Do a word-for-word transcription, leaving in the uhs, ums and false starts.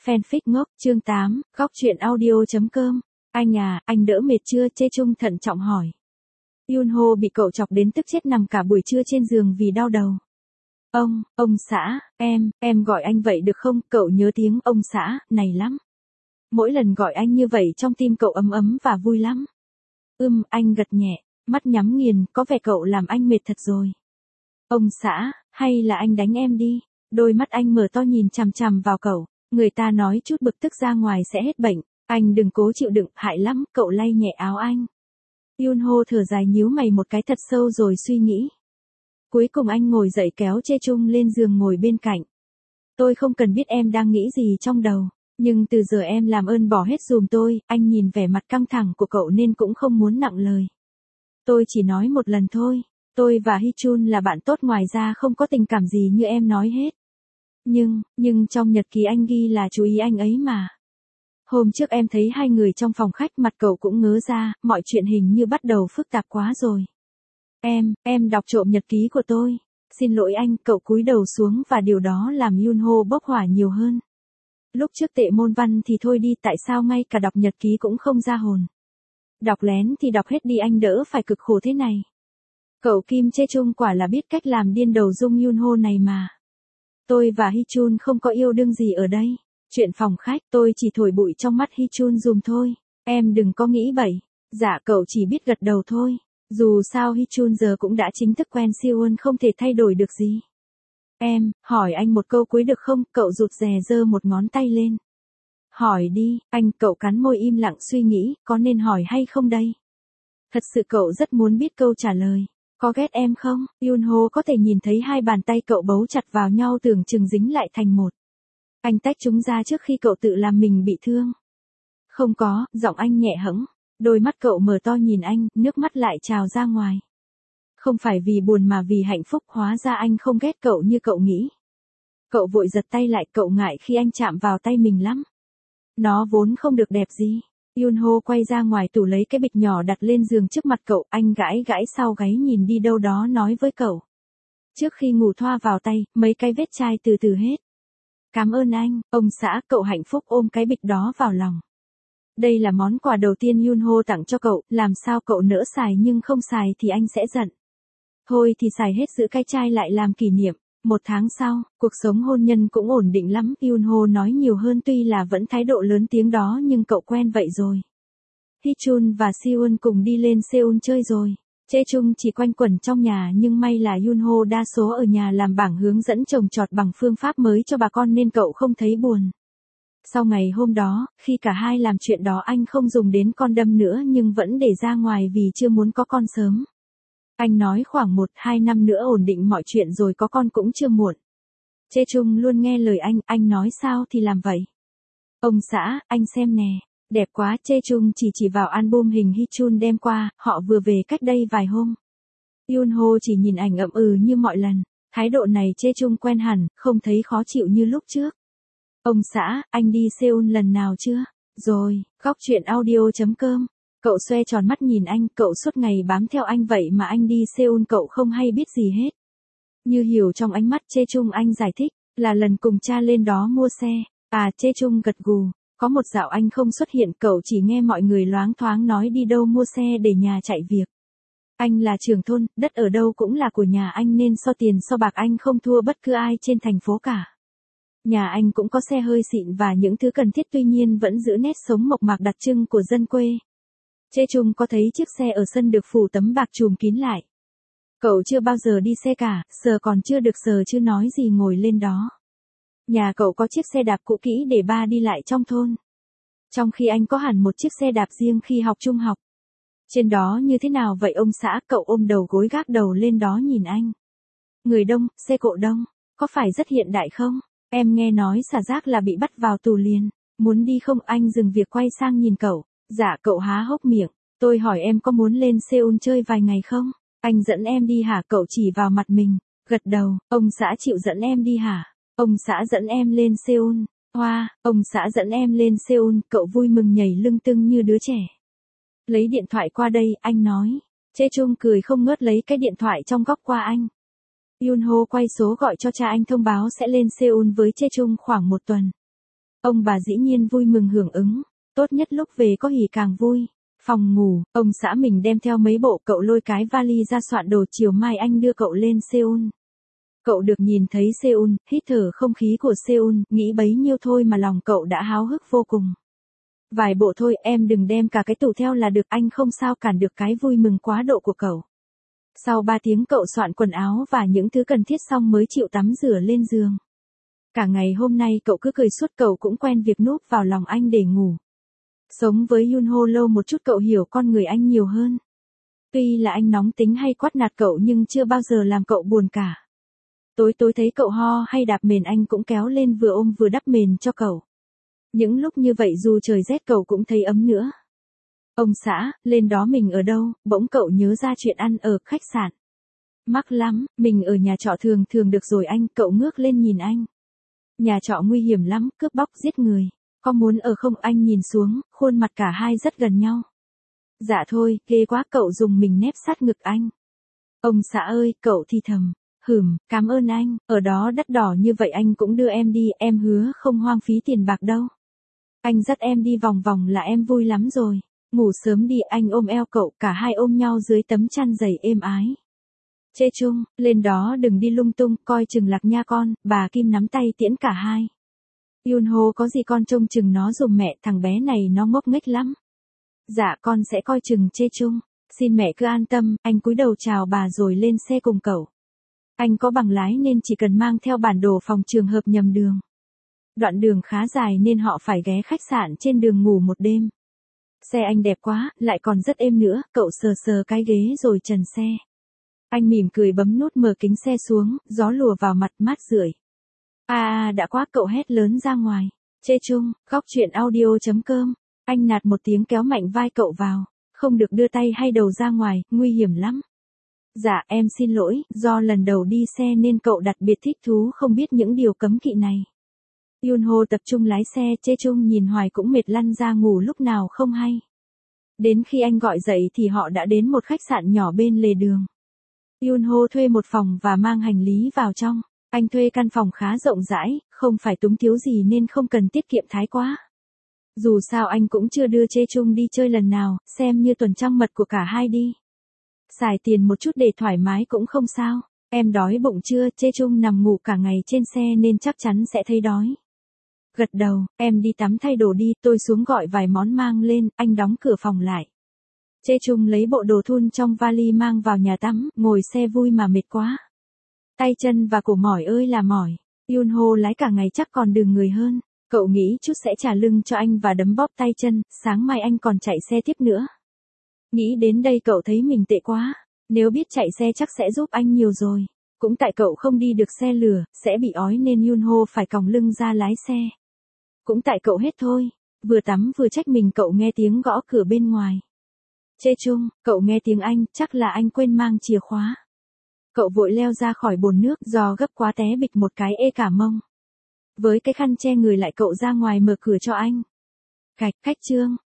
Fanfic ngốc, chương tám, góc truyện audio.com. Anh à, anh đỡ mệt chưa? Chê Chung thận trọng hỏi. Yunho bị cậu chọc đến tức chết nằm cả buổi trưa trên giường vì đau đầu. Ông, ông xã, em, em gọi anh vậy được không? Cậu nhớ tiếng ông xã, này lắm. Mỗi lần gọi anh như vậy trong tim cậu ấm ấm và vui lắm. Ưm, anh gật nhẹ, mắt nhắm nghiền, có vẻ cậu làm anh mệt thật rồi. Ông xã, hay là anh đánh em đi? Đôi mắt anh mở to nhìn chằm chằm vào cậu. Người ta nói chút bực tức ra ngoài sẽ hết bệnh, anh đừng cố chịu đựng, hại lắm, cậu lay nhẹ áo anh. Yunho thở dài nhíu mày một cái thật sâu rồi suy nghĩ. Cuối cùng anh ngồi dậy kéo Chê Chung lên giường ngồi bên cạnh. Tôi không cần biết em đang nghĩ gì trong đầu, nhưng từ giờ em làm ơn bỏ hết dùm tôi, anh nhìn vẻ mặt căng thẳng của cậu nên cũng không muốn nặng lời. Tôi chỉ nói một lần thôi, tôi và Hichun là bạn tốt ngoài ra không có tình cảm gì như em nói hết. Nhưng, nhưng trong nhật ký anh ghi là chú ý anh ấy mà. Hôm trước em thấy hai người trong phòng khách mặt cậu cũng ngớ ra, mọi chuyện hình như bắt đầu phức tạp quá rồi. Em, em đọc trộm nhật ký của tôi. Xin lỗi anh, cậu cúi đầu xuống và điều đó làm Yunho bốc hỏa nhiều hơn. Lúc trước tệ môn văn thì thôi đi, tại sao ngay cả đọc nhật ký cũng không ra hồn. Đọc lén thì đọc hết đi, anh đỡ phải cực khổ thế này. Cậu Kim Chê Chung quả là biết cách làm điên đầu Dung Yunho này mà. Tôi và Hichun không có yêu đương gì ở đây. Chuyện phòng khách tôi chỉ thổi bụi trong mắt Hichun dùm thôi. Em đừng có nghĩ bậy. Dạ cậu chỉ biết gật đầu thôi. Dù sao Hichun giờ cũng đã chính thức quen Siwon, không thể thay đổi được gì. Em, hỏi anh một câu cuối được không? Cậu rụt rè giơ một ngón tay lên. Hỏi đi, anh. Cậu cắn môi im lặng suy nghĩ, có nên hỏi hay không đây? Thật sự cậu rất muốn biết câu trả lời. Có ghét em không? Yunho có thể nhìn thấy hai bàn tay cậu bấu chặt vào nhau tưởng chừng dính lại thành một. Anh tách chúng ra trước khi cậu tự làm mình bị thương. Không có, giọng anh nhẹ hẫng. Đôi mắt cậu mở to nhìn anh, nước mắt lại trào ra ngoài. Không phải vì buồn mà vì hạnh phúc, hóa ra anh không ghét cậu như cậu nghĩ. Cậu vội giật tay lại, cậu ngại khi anh chạm vào tay mình lắm. Nó vốn không được đẹp gì. Yunho quay ra ngoài tủ lấy cái bịch nhỏ đặt lên giường trước mặt cậu, anh gãi gãi sau gáy nhìn đi đâu đó nói với cậu. Trước khi ngủ thoa vào tay, mấy cái vết chai từ từ hết. Cảm ơn anh, ông xã. Cậu hạnh phúc ôm cái bịch đó vào lòng. Đây là món quà đầu tiên Yunho tặng cho cậu, làm sao cậu nỡ xài nhưng không xài thì anh sẽ giận. Thôi thì xài hết giữ cái chai lại làm kỷ niệm. Một tháng sau, cuộc sống hôn nhân cũng ổn định lắm. Yunho nói nhiều hơn tuy là vẫn thái độ lớn tiếng đó nhưng cậu quen vậy rồi. Hichun và Siwon cùng đi lên Seoul chơi rồi. Chê Chung chỉ quanh quẩn trong nhà nhưng may là Yunho đa số ở nhà làm bảng hướng dẫn trồng trọt bằng phương pháp mới cho bà con nên cậu không thấy buồn. Sau ngày hôm đó, khi cả hai làm chuyện đó anh không dùng đến con đâm nữa nhưng vẫn để ra ngoài vì chưa muốn có con sớm. Anh nói khoảng một hai năm nữa ổn định mọi chuyện rồi có con cũng chưa muộn. Chê Chung luôn nghe lời anh, anh nói sao thì làm vậy. Ông xã, anh xem nè, đẹp quá. Chê Chung chỉ chỉ vào album hình Hichun đem qua, họ vừa về cách đây vài hôm. Yunho chỉ nhìn ảnh ậm ừ như mọi lần, thái độ này Chê Chung quen hẳn, không thấy khó chịu như lúc trước. Ông xã, anh đi Seoul lần nào chưa? Rồi, góc truyện audio.com. Cậu xoe tròn mắt nhìn anh, cậu suốt ngày bám theo anh vậy mà anh đi Seoul cậu không hay biết gì hết. Như hiểu trong ánh mắt Chê Chung anh giải thích, là lần cùng cha lên đó mua xe. À, Chê Chung gật gù, có một dạo anh không xuất hiện, cậu chỉ nghe mọi người loáng thoáng nói đi đâu mua xe để nhà chạy việc. Anh là trưởng thôn, đất ở đâu cũng là của nhà anh nên so tiền so bạc anh không thua bất cứ ai trên thành phố cả. Nhà anh cũng có xe hơi xịn và những thứ cần thiết tuy nhiên vẫn giữ nét sống mộc mạc đặc trưng của dân quê. Chê Chung có thấy chiếc xe ở sân được phủ tấm bạc trùm kín lại. Cậu chưa bao giờ đi xe cả, sờ còn chưa được sờ chứ nói gì ngồi lên đó. Nhà cậu có chiếc xe đạp cũ kỹ để ba đi lại trong thôn. Trong khi anh có hẳn một chiếc xe đạp riêng khi học trung học. Trên đó như thế nào vậy ông xã? Cậu ôm đầu gối gác đầu lên đó nhìn anh. Người đông, xe cộ đông, có phải rất hiện đại không? Em nghe nói xả rác là bị bắt vào tù liền. Muốn đi không? Anh dừng việc quay sang nhìn cậu. Dạ cậu há hốc miệng. Tôi hỏi em có muốn lên Seoul chơi vài ngày không? Anh dẫn em đi hả? Cậu chỉ vào mặt mình. Gật đầu. Ông xã chịu dẫn em đi hả? Ông xã dẫn em lên Seoul. Hoa, ông xã dẫn em lên Seoul. Cậu vui mừng nhảy lưng tưng như đứa trẻ. Lấy điện thoại qua đây, anh nói. Chê Chung cười không ngớt lấy cái điện thoại trong góc qua anh. Yunho quay số gọi cho cha anh thông báo sẽ lên Seoul với Chê Chung khoảng một tuần. Ông bà dĩ nhiên vui mừng hưởng ứng, tốt nhất lúc về có hỉ càng vui. Phòng ngủ, ông xã mình đem theo mấy bộ, cậu lôi cái vali ra soạn đồ, chiều mai anh đưa cậu lên Seoul. Cậu được nhìn thấy Seoul, hít thở không khí của Seoul, nghĩ bấy nhiêu thôi mà lòng cậu đã háo hức vô cùng. Vài bộ thôi, em đừng đem cả cái tủ theo là được, anh không sao cản được cái vui mừng quá độ của cậu. Sau ba tiếng cậu soạn quần áo và những thứ cần thiết xong mới chịu tắm rửa lên giường. Cả ngày hôm nay cậu cứ cười suốt, cậu cũng quen việc núp vào lòng anh để ngủ. Sống với Yunho lâu một chút cậu hiểu con người anh nhiều hơn. Tuy là anh nóng tính hay quát nạt cậu nhưng chưa bao giờ làm cậu buồn cả. Tối tối thấy cậu ho hay đạp mền anh cũng kéo lên vừa ôm vừa đắp mền cho cậu. Những lúc như vậy dù trời rét cậu cũng thấy ấm nữa. Ông xã, lên đó mình ở đâu, bỗng cậu nhớ ra chuyện ăn ở khách sạn. Mắc lắm, mình ở nhà trọ thường thường được rồi anh, cậu ngước lên nhìn anh. Nhà trọ nguy hiểm lắm, cướp bóc giết người. Có muốn ở không? Anh nhìn xuống, khuôn mặt cả hai rất gần nhau. Dạ thôi, ghê quá, cậu dùng mình nép sát ngực anh. Ông xã ơi, cậu thì thầm. Hừm, cảm ơn anh, ở đó đắt đỏ như vậy anh cũng đưa em đi, em hứa không hoang phí tiền bạc đâu. Anh dắt em đi vòng vòng là em vui lắm rồi. Ngủ sớm đi, anh ôm eo cậu, cả hai ôm nhau dưới tấm chăn dày êm ái. Chê chung, lên đó đừng đi lung tung, coi chừng lạc nha con, bà Kim nắm tay tiễn cả hai. Yunho có gì con trông chừng nó giùm mẹ, thằng bé này nó ngốc nghếch lắm. Dạ con sẽ coi chừng. Chê chung, xin mẹ cứ an tâm, anh cúi đầu chào bà rồi lên xe cùng cậu. Anh có bằng lái nên chỉ cần mang theo bản đồ phòng trường hợp nhầm đường. Đoạn đường khá dài nên họ phải ghé khách sạn trên đường ngủ một đêm. Xe anh đẹp quá, lại còn rất êm nữa, cậu sờ sờ cái ghế rồi trần xe. Anh mỉm cười bấm nút mở kính xe xuống, gió lùa vào mặt mát rượi. À, à đã quá, cậu hét lớn ra ngoài. Chê chung, góc truyện audio chấm com. Anh nạt một tiếng kéo mạnh vai cậu vào. Không được đưa tay hay đầu ra ngoài, nguy hiểm lắm. Dạ em xin lỗi, do lần đầu đi xe nên cậu đặc biệt thích thú không biết những điều cấm kỵ này. Yunho tập trung lái xe, Chê chung nhìn hoài cũng mệt lăn ra ngủ lúc nào không hay. Đến khi anh gọi dậy thì họ đã đến một khách sạn nhỏ bên lề đường. Yunho thuê một phòng và mang hành lý vào trong. Anh thuê căn phòng khá rộng rãi, không phải túng thiếu gì nên không cần tiết kiệm thái quá. Dù sao anh cũng chưa đưa Chê chung đi chơi lần nào, xem như tuần trăng mật của cả hai đi. Xài tiền một chút để thoải mái cũng không sao. Em đói bụng chưa? Chê chung nằm ngủ cả ngày trên xe nên chắc chắn sẽ thấy đói. Gật đầu, em đi tắm thay đồ đi, tôi xuống gọi vài món mang lên, anh đóng cửa phòng lại. Chê chung lấy bộ đồ thun trong vali mang vào nhà tắm, ngồi xe vui mà mệt quá. Tay chân và cổ mỏi ơi là mỏi. Yunho lái cả ngày chắc còn đường người hơn. Cậu nghĩ chút sẽ trả lưng cho anh và đấm bóp tay chân, sáng mai anh còn chạy xe tiếp nữa. Nghĩ đến đây cậu thấy mình tệ quá. Nếu biết chạy xe chắc sẽ giúp anh nhiều rồi. Cũng tại cậu không đi được xe lửa, sẽ bị ói nên Yunho phải còng lưng ra lái xe. Cũng tại cậu hết thôi. Vừa tắm vừa trách mình cậu nghe tiếng gõ cửa bên ngoài. Chê chung, cậu nghe tiếng anh, chắc là anh quên mang chìa khóa. Cậu vội leo ra khỏi bồn nước, do gấp quá té bịch một cái ê cả mông. Với cái khăn che người lại cậu ra ngoài mở cửa cho anh. Gạch, khách trương,